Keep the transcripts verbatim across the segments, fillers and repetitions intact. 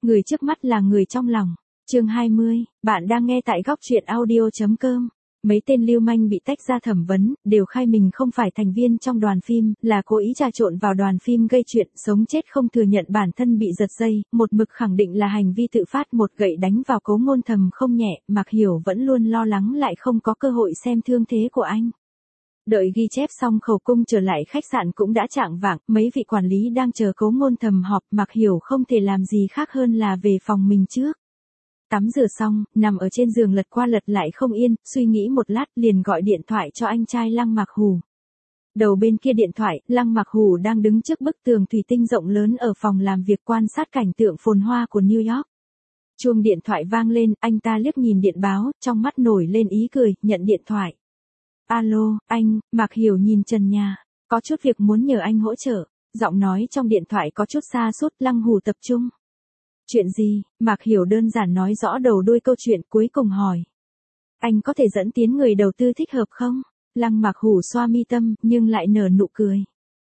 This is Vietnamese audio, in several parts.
Người trước mắt là người trong lòng. Chương hai mươi, bạn đang nghe tại góc truyện audio chấm com. Mấy tên lưu manh bị tách ra thẩm vấn, đều khai mình không phải thành viên trong đoàn phim, là cố ý trà trộn vào đoàn phim gây chuyện, sống chết không thừa nhận bản thân bị giật dây, một mực khẳng định là hành vi tự phát, một gậy đánh vào Cố Ngôn Thầm không nhẹ, Mạc Hiểu vẫn luôn lo lắng lại không có cơ hội xem thương thế của anh. Đợi ghi chép xong khẩu cung trở lại khách sạn cũng đã chạng vạng, mấy vị quản lý đang chờ Cố Ngôn Thầm họp, Mạc Hiểu không thể làm gì khác hơn là về phòng mình trước. Tắm rửa xong, nằm ở trên giường lật qua lật lại không yên, suy nghĩ một lát liền gọi điện thoại cho anh trai Lăng Mạc Hù. Đầu bên kia điện thoại, Lăng Mạc Hù đang đứng trước bức tường thủy tinh rộng lớn ở phòng làm việc quan sát cảnh tượng phồn hoa của New York. Chuông điện thoại vang lên, anh ta liếc nhìn điện báo, trong mắt nổi lên ý cười, nhận điện thoại. Alo, anh, Mạc Hiểu nhìn trần nhà, có chút việc muốn nhờ anh hỗ trợ, giọng nói trong điện thoại có chút xa sút. Lăng Hù tập trung. Chuyện gì? Mạc Hiểu đơn giản nói rõ đầu đuôi câu chuyện, cuối cùng hỏi. Anh có thể dẫn tiến người đầu tư thích hợp không? Lăng Mạc Hù xoa mi tâm, nhưng lại nở nụ cười.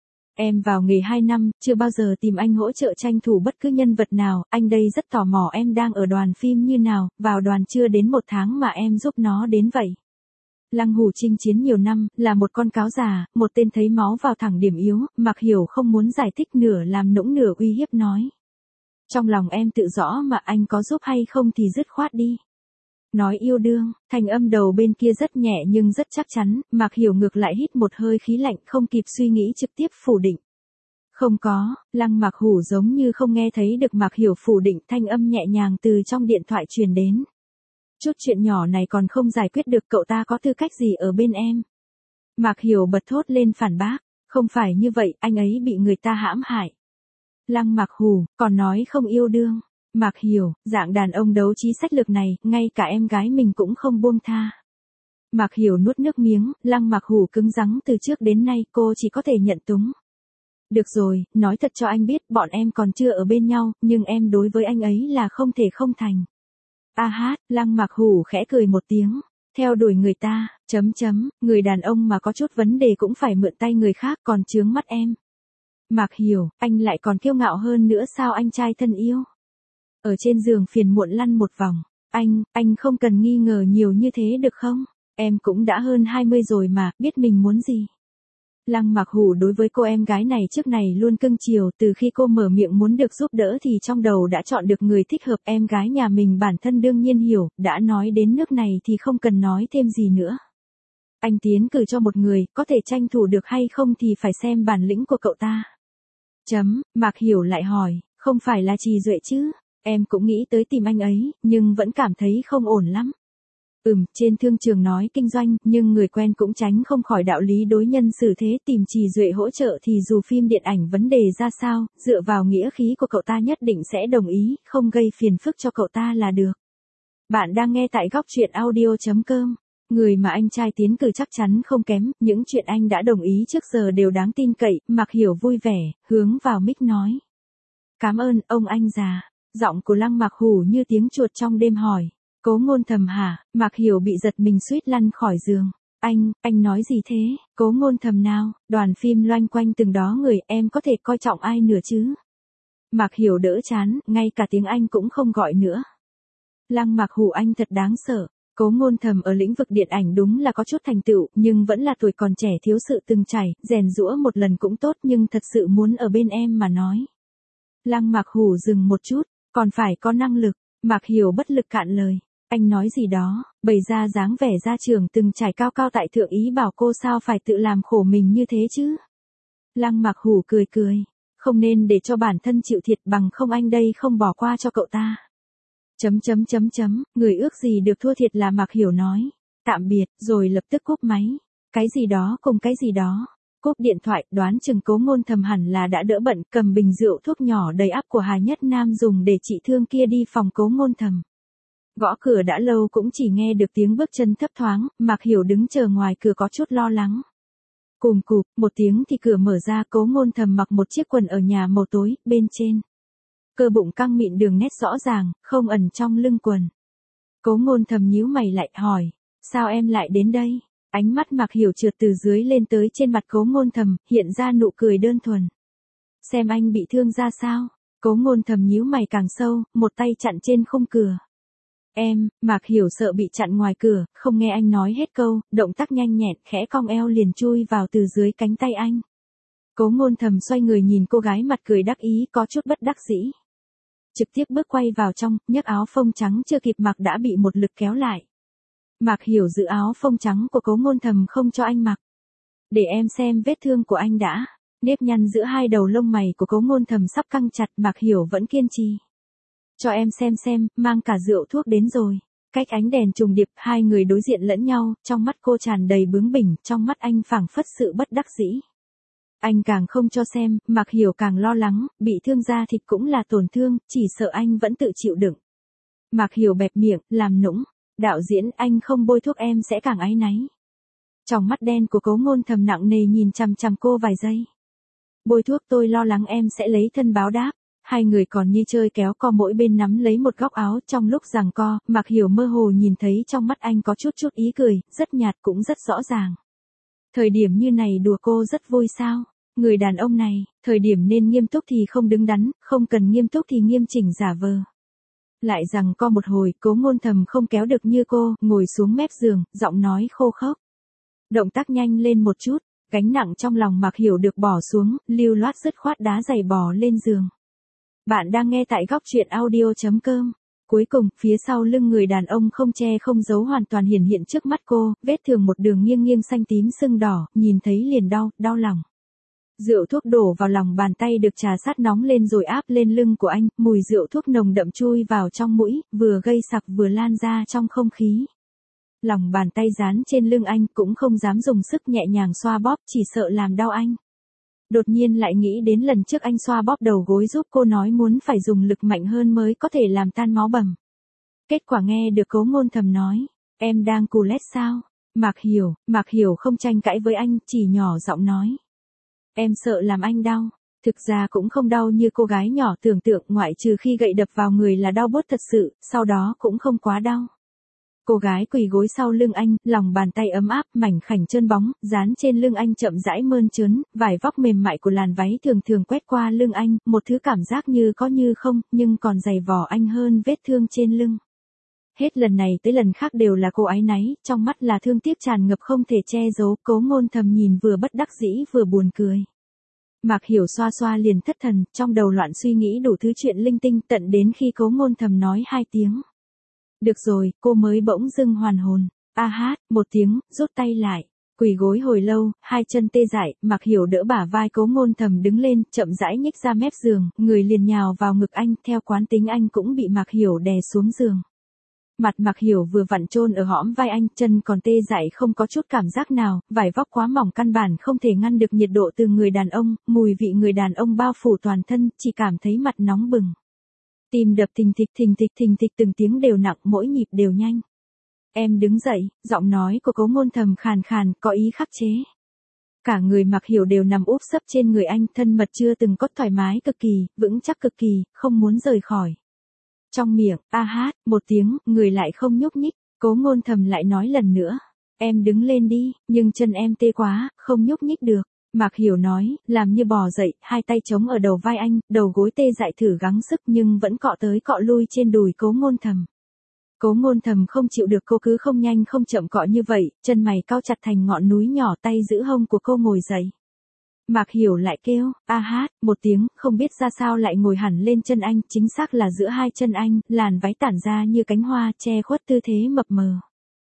Em vào nghề hai năm, chưa bao giờ tìm anh hỗ trợ tranh thủ bất cứ nhân vật nào, anh đây rất tò mò em đang ở đoàn phim như nào, vào đoàn chưa đến một tháng mà em giúp nó đến vậy. Lăng Hù chinh chiến nhiều năm, là một con cáo già, một tên thấy máu vào thẳng điểm yếu, Mạc Hiểu không muốn giải thích nửa làm nũng nửa uy hiếp nói. Trong lòng em tự rõ mà anh có giúp hay không thì dứt khoát đi. Nói yêu đương, thanh âm đầu bên kia rất nhẹ nhưng rất chắc chắn, Mạc Hiểu ngược lại hít một hơi khí lạnh, không kịp suy nghĩ trực tiếp phủ định. Không có, Lăng Mạc Hù giống như không nghe thấy được Mạc Hiểu phủ định, thanh âm nhẹ nhàng từ trong điện thoại truyền đến. Chút chuyện nhỏ này còn không giải quyết được, cậu ta có tư cách gì ở bên em? Mạc Hiểu bật thốt lên phản bác, không phải như vậy, anh ấy bị người ta hãm hại. Lăng Mạc Hù, còn nói không yêu đương. Mạc Hiểu, dạng đàn ông đấu trí sách lược này, ngay cả em gái mình cũng không buông tha. Mạc Hiểu nuốt nước miếng, Lăng Mạc Hù cứng rắn, từ trước đến nay cô chỉ có thể nhận túng. Được rồi, nói thật cho anh biết, bọn em còn chưa ở bên nhau, nhưng em đối với anh ấy là không thể không thành. A hát, Lăng Mạc Hù khẽ cười một tiếng. Theo đuổi người ta, chấm chấm, người đàn ông mà có chút vấn đề cũng phải mượn tay người khác, còn chướng mắt em. Mạc Hiểu, anh lại còn kiêu ngạo hơn nữa sao anh trai thân yêu? Ở trên giường phiền muộn lăn một vòng. Anh, anh không cần nghi ngờ nhiều như thế được không? Em cũng đã hơn hai mươi rồi mà, biết mình muốn gì. Lăng Mạc Hù đối với cô em gái này trước này luôn cưng chiều, từ khi cô mở miệng muốn được giúp đỡ thì trong đầu đã chọn được người thích hợp. Em gái nhà mình bản thân đương nhiên hiểu, đã nói đến nước này thì không cần nói thêm gì nữa. Anh tiến cử cho một người, có thể tranh thủ được hay không thì phải xem bản lĩnh của cậu ta. Chấm, Mạc Hiểu lại hỏi, không phải là Trì Duệ chứ? Em cũng nghĩ tới tìm anh ấy, nhưng vẫn cảm thấy không ổn lắm. Ừm, trên thương trường nói kinh doanh, nhưng người quen cũng tránh không khỏi đạo lý đối nhân xử thế, tìm Trì Duệ hỗ trợ thì dù phim điện ảnh vấn đề ra sao, dựa vào nghĩa khí của cậu ta nhất định sẽ đồng ý, không gây phiền phức cho cậu ta là được. Bạn đang nghe tại góc truyện audio chấm com. Người mà anh trai tiến cử chắc chắn không kém, những chuyện anh đã đồng ý trước giờ đều đáng tin cậy. Mạc Hiểu vui vẻ, hướng vào mic nói. Cảm ơn, ông anh già. Giọng của Lăng Mạc Hù như tiếng chuột trong đêm hỏi. Cố Ngôn Thầm hả? Mạc Hiểu bị giật mình suýt lăn khỏi giường. Anh, anh nói gì thế? Cố Ngôn Thầm nào? Đoàn phim loanh quanh từng đó người, em có thể coi trọng ai nữa chứ? Mạc Hiểu đỡ chán, ngay cả tiếng Anh cũng không gọi nữa. Lăng Mạc Hù anh thật đáng sợ. Cố Ngôn Thầm ở lĩnh vực điện ảnh đúng là có chút thành tựu, nhưng vẫn là tuổi còn trẻ thiếu sự từng trải, rèn giũa một lần cũng tốt, nhưng thật sự muốn ở bên em mà nói. Lăng Mạc Hù dừng một chút, còn phải có năng lực. Mạc Hiểu bất lực cạn lời. Anh nói gì đó, bày ra dáng vẻ gia trưởng từng trải cao cao tại thượng, ý bảo cô sao phải tự làm khổ mình như thế chứ. Lăng Mạc Hù cười cười. Không nên để cho bản thân chịu thiệt, bằng không anh đây không bỏ qua cho cậu ta. Chấm chấm chấm chấm, người ước gì được thua thiệt là Mạc Hiểu nói. Tạm biệt, rồi lập tức cúp máy. Cái gì đó cùng cái gì đó. Cúp điện thoại, đoán chừng Cố Ngôn Thầm hẳn là đã đỡ bận, cầm bình rượu thuốc nhỏ đầy ắp của Hà Nhất Nam dùng để trị thương kia đi phòng Cố Ngôn Thầm. Gõ cửa đã lâu cũng chỉ nghe được tiếng bước chân thấp thoáng, Mạc Hiểu đứng chờ ngoài cửa có chút lo lắng. Cùm cụp, một tiếng thì cửa mở ra, Cố Ngôn Thầm mặc một chiếc quần ở nhà màu tối, bên trên. Cơ bụng căng mịn đường nét rõ ràng, không ẩn trong lưng quần. Cố Ngôn Thầm nhíu mày lại hỏi, sao em lại đến đây? Ánh mắt Mạc Hiểu trượt từ dưới lên tới trên mặt Cố Ngôn Thầm, hiện ra nụ cười đơn thuần. Xem anh bị thương ra sao? Cố Ngôn Thầm nhíu mày càng sâu, một tay chặn trên khung cửa. Em, Mạc Hiểu sợ bị chặn ngoài cửa, không nghe anh nói hết câu, động tác nhanh nhẹn, khẽ cong eo liền chui vào từ dưới cánh tay anh. Cố Ngôn Thầm xoay người nhìn cô gái mặt cười đắc ý có chút bất đắc dĩ. Trực tiếp bước quay vào trong, nhấc áo phông trắng chưa kịp mặc đã bị một lực kéo lại. Mạc Hiểu giữ áo phông trắng của Cố Ngôn Thầm không cho anh mặc. Để em xem vết thương của anh đã. Nếp nhăn giữa hai đầu lông mày của Cố Ngôn Thầm sắp căng chặt, Mạc Hiểu vẫn kiên trì. Cho em xem xem, mang cả rượu thuốc đến rồi. Cách ánh đèn trùng điệp, hai người đối diện lẫn nhau, trong mắt cô tràn đầy bướng bỉnh, trong mắt anh phảng phất sự bất đắc dĩ. Anh càng không cho xem, Mạc Hiểu càng lo lắng, bị thương da thịt cũng là tổn thương, chỉ sợ anh vẫn tự chịu đựng. Mạc Hiểu bẹp miệng, làm nũng. Đạo diễn, anh không bôi thuốc em sẽ càng áy náy. Trong mắt đen của Cố Ngôn Thầm nặng nề nhìn chằm chằm cô vài giây. Bôi thuốc tôi lo lắng em sẽ lấy thân báo đáp. Hai người còn như chơi kéo co mỗi bên nắm lấy một góc áo trong lúc giằng co, Mạc Hiểu mơ hồ nhìn thấy trong mắt anh có chút chút ý cười, rất nhạt cũng rất rõ ràng. Thời điểm như này đùa cô rất vui sao? Người đàn ông này, thời điểm nên nghiêm túc thì không đứng đắn, không cần nghiêm túc thì nghiêm chỉnh giả vờ. Lại giằng co một hồi, Cố Ngôn Thầm không kéo được như cô, ngồi xuống mép giường, giọng nói khô khốc. Động tác nhanh lên một chút, gánh nặng trong lòng Mạc Hiểu được bỏ xuống, lưu loát dứt khoát đá giày bò lên giường. Bạn đang nghe tại góc truyện audio chấm com. Cuối cùng, phía sau lưng người đàn ông không che không giấu hoàn toàn hiển hiện trước mắt cô, vết thương một đường nghiêng nghiêng xanh tím sưng đỏ, nhìn thấy liền đau, đau lòng. Rượu thuốc đổ vào lòng bàn tay được trà sát nóng lên rồi áp lên lưng của anh, mùi rượu thuốc nồng đậm chui vào trong mũi, vừa gây sặc vừa lan ra trong không khí. Lòng bàn tay dán trên lưng anh cũng không dám dùng sức nhẹ nhàng xoa bóp, chỉ sợ làm đau anh. Đột nhiên lại nghĩ đến lần trước anh xoa bóp đầu gối giúp cô nói muốn phải dùng lực mạnh hơn mới có thể làm tan máu bầm. Kết quả nghe được Cố Ngôn Thầm nói, em đang cù lét sao? Mạc Hiểu, Mạc Hiểu không tranh cãi với anh, chỉ nhỏ giọng nói. Em sợ làm anh đau. Thực ra cũng không đau như cô gái nhỏ tưởng tượng, ngoại trừ khi gậy đập vào người là đau buốt thật sự, sau đó cũng không quá đau. Cô gái quỳ gối sau lưng anh, lòng bàn tay ấm áp, mảnh khảnh trơn bóng, dán trên lưng anh chậm rãi mơn trớn, vải vóc mềm mại của làn váy thường thường quét qua lưng anh, một thứ cảm giác như có như không, nhưng còn dày vò anh hơn vết thương trên lưng. Hết lần này tới lần khác đều là cô áy náy, trong mắt là thương tiếc tràn ngập không thể che giấu, Cố Ngôn Thầm nhìn vừa bất đắc dĩ vừa buồn cười. Mạc Hiểu xoa xoa liền thất thần, trong đầu loạn suy nghĩ đủ thứ chuyện linh tinh, tận đến khi Cố Ngôn Thầm nói hai tiếng. Được rồi, cô mới bỗng dưng hoàn hồn. A hát, một tiếng, rút tay lại. Quỳ gối hồi lâu, hai chân tê dại, Mạc Hiểu đỡ bả vai Cố Ngôn Thầm đứng lên, chậm rãi nhích ra mép giường, người liền nhào vào ngực anh, theo quán tính anh cũng bị Mạc Hiểu đè xuống giường. Mặt Mạc Hiểu vừa vặn chôn ở hõm vai anh, chân còn tê dại không có chút cảm giác nào, vải vóc quá mỏng căn bản không thể ngăn được nhiệt độ từ người đàn ông, mùi vị người đàn ông bao phủ toàn thân, chỉ cảm thấy mặt nóng bừng. Tim đập thình thịch thình thịch thình thịch từng tiếng đều nặng, mỗi nhịp đều nhanh. Em đứng dậy, giọng nói của Cố Ngôn Thầm khàn khàn, có ý khắc chế. Cả người Mạc Hiểu đều nằm úp sấp trên người anh, thân mật chưa từng có, thoải mái cực kỳ, vững chắc cực kỳ, không muốn rời khỏi. Trong miệng, a hát, một tiếng, người lại không nhúc nhích, Cố Ngôn Thầm lại nói lần nữa. Em đứng lên đi, nhưng chân em tê quá, không nhúc nhích được. Mạc Hiểu nói, làm như bò dậy, hai tay chống ở đầu vai anh, đầu gối tê dại thử gắng sức nhưng vẫn cọ tới cọ lui trên đùi Cố Ngôn Thầm. Cố Ngôn Thầm không chịu được cô cứ không nhanh không chậm cọ như vậy, chân mày cau chặt thành ngọn núi nhỏ, tay giữ hông của cô ngồi dậy. Mạc Hiểu lại kêu, a hát, một tiếng, không biết ra sao lại ngồi hẳn lên chân anh, chính xác là giữa hai chân anh, làn váy tản ra như cánh hoa, che khuất tư thế mập mờ.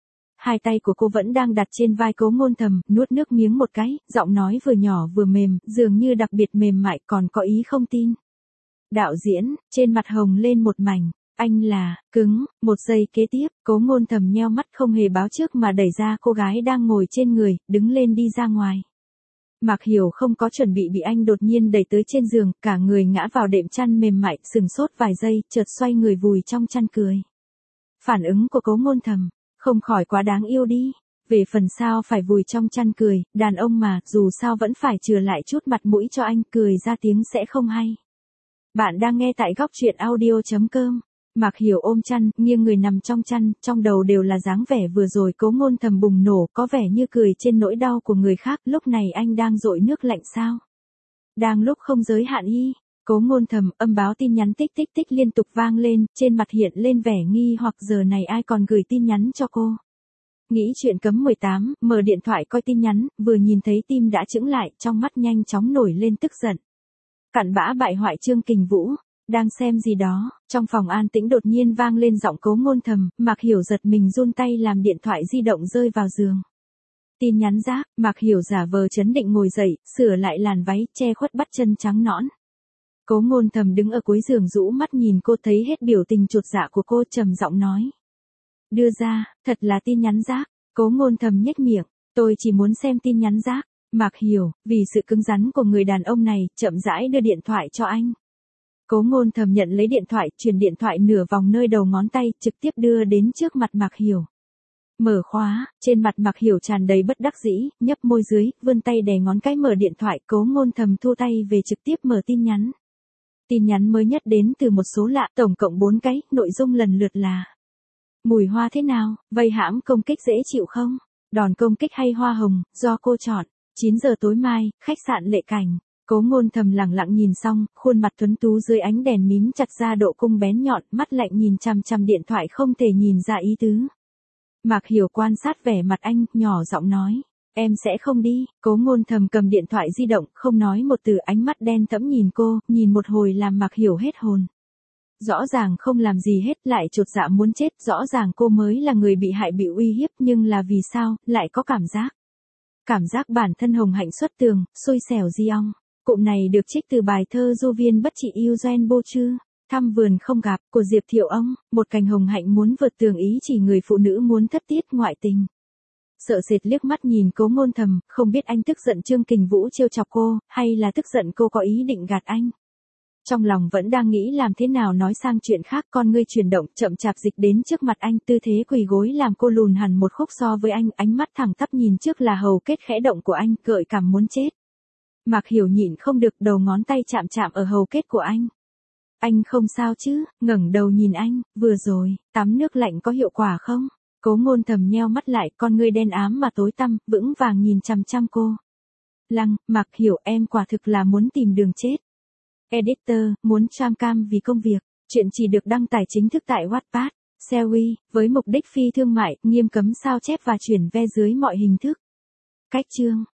Hai tay của cô vẫn đang đặt trên vai Cố Ngôn Thầm, nuốt nước miếng một cái, giọng nói vừa nhỏ vừa mềm, dường như đặc biệt mềm mại, còn có ý không tin. Đạo diễn, trên mặt hồng lên một mảnh, anh là, cứng, một giây kế tiếp, Cố Ngôn Thầm nheo mắt không hề báo trước mà đẩy ra cô gái đang ngồi trên người, đứng lên đi ra ngoài. Mạc Hiểu không có chuẩn bị bị anh đột nhiên đẩy tới trên giường, cả người ngã vào đệm chăn mềm mại, sừng sốt vài giây, chợt xoay người vùi trong chăn cười. Phản ứng của Cố Ngôn Thầm, không khỏi quá đáng yêu đi. Về phần sao phải vùi trong chăn cười, đàn ông mà, dù sao vẫn phải chừa lại chút mặt mũi cho anh, cười ra tiếng sẽ không hay. Bạn đang nghe tại góc truyện audio chấm com. Mạc Hiểu ôm chăn, nghiêng người nằm trong chăn, trong đầu đều là dáng vẻ vừa rồi Cố Ngôn Thầm bùng nổ, có vẻ như cười trên nỗi đau của người khác, lúc này anh đang dội nước lạnh sao? Đang lúc không giới hạn y, Cố Ngôn Thầm, âm báo tin nhắn tích tích tích liên tục vang lên, trên mặt hiện lên vẻ nghi hoặc giờ này ai còn gửi tin nhắn cho cô. Nghĩ chuyện cấm mười tám, mở điện thoại coi tin nhắn, vừa nhìn thấy tim đã chững lại, trong mắt nhanh chóng nổi lên tức giận. Cặn bã bại hoại Trương Kình Vũ, đang xem gì đó, trong phòng an tĩnh đột nhiên vang lên giọng Cố Ngôn Thầm, Mạc Hiểu giật mình run tay làm điện thoại di động rơi vào giường. Tin nhắn rác, Mạc Hiểu giả vờ trấn định ngồi dậy, sửa lại làn váy, che khuất bắp chân trắng nõn. Cố Ngôn Thầm đứng ở cuối giường rũ mắt nhìn cô, thấy hết biểu tình chột dạ của cô, trầm giọng nói. Đưa ra, thật là tin nhắn rác. Cố Ngôn Thầm nhếch miệng, tôi chỉ muốn xem tin nhắn rác. Mạc Hiểu, vì sự cứng rắn của người đàn ông này, chậm rãi đưa điện thoại cho anh. Cố Ngôn Thầm nhận lấy điện thoại, truyền điện thoại nửa vòng nơi đầu ngón tay, trực tiếp đưa đến trước mặt Mạc Hiểu. Mở khóa, trên mặt Mạc Hiểu tràn đầy bất đắc dĩ, nhấp môi dưới, vươn tay đè ngón cái mở điện thoại. Cố Ngôn Thầm thu tay về trực tiếp mở tin nhắn. Tin nhắn mới nhất đến từ một số lạ, tổng cộng bốn cái, nội dung lần lượt là: Mùi hoa thế nào, vây hãm công kích dễ chịu không? Đòn công kích hay hoa hồng, do cô chọn. chín giờ tối mai, khách sạn Lệ Cảnh. Cố Ngôn Thầm lặng lặng nhìn xong, khuôn mặt tuấn tú dưới ánh đèn mím chặt ra độ cung bén nhọn, mắt lạnh nhìn chằm chằm điện thoại không thể nhìn ra ý tứ. Mạc Hiểu quan sát vẻ mặt anh, nhỏ giọng nói. Em sẽ không đi. Cố Ngôn Thầm cầm điện thoại di động, không nói một từ, ánh mắt đen thẫm nhìn cô, nhìn một hồi làm Mạc Hiểu hết hồn. Rõ ràng không làm gì hết, lại chột dạ muốn chết, rõ ràng cô mới là người bị hại bị uy hiếp, nhưng là vì sao, lại có cảm giác. Cảm giác bản thân hồng hạnh xuất tường, xui xẻo di ong. Cụm này được trích từ bài thơ Du Viên Bất Trị Yêu Doen Bô Chư, Thăm Vườn Không Gặp, của Diệp Thiệu Ông, một cành hồng hạnh muốn vượt tường ý chỉ người phụ nữ muốn thất tiết ngoại tình. Sợ sệt liếc mắt nhìn Cố Ngôn Thầm, không biết anh tức giận Trương Kình Vũ trêu chọc cô, hay là tức giận cô có ý định gạt anh. Trong lòng vẫn đang nghĩ làm thế nào nói sang chuyện khác, con ngươi chuyển động, chậm chạp dịch đến trước mặt anh, tư thế quỳ gối làm cô lùn hẳn một khúc so với anh, ánh mắt thẳng tắp nhìn trước là hầu kết khẽ động của anh, gợi cảm muốn chết. Mạc Hiểu nhịn không được, đầu ngón tay chạm chạm ở hầu kết của anh. Anh không sao chứ? Ngẩng đầu nhìn anh, vừa rồi, tắm nước lạnh có hiệu quả không? Cố Ngôn Thầm nheo mắt lại, con ngươi đen ám mà tối tăm, vững vàng nhìn chằm chằm cô. Lăng, Mạc Hiểu, em quả thực là muốn tìm đường chết. Editor, muốn tram cam vì công việc. Chuyện chỉ được đăng tải chính thức tại Wattpad, Sewi, với mục đích phi thương mại, nghiêm cấm sao chép và chuyển ve dưới mọi hình thức. Cách chương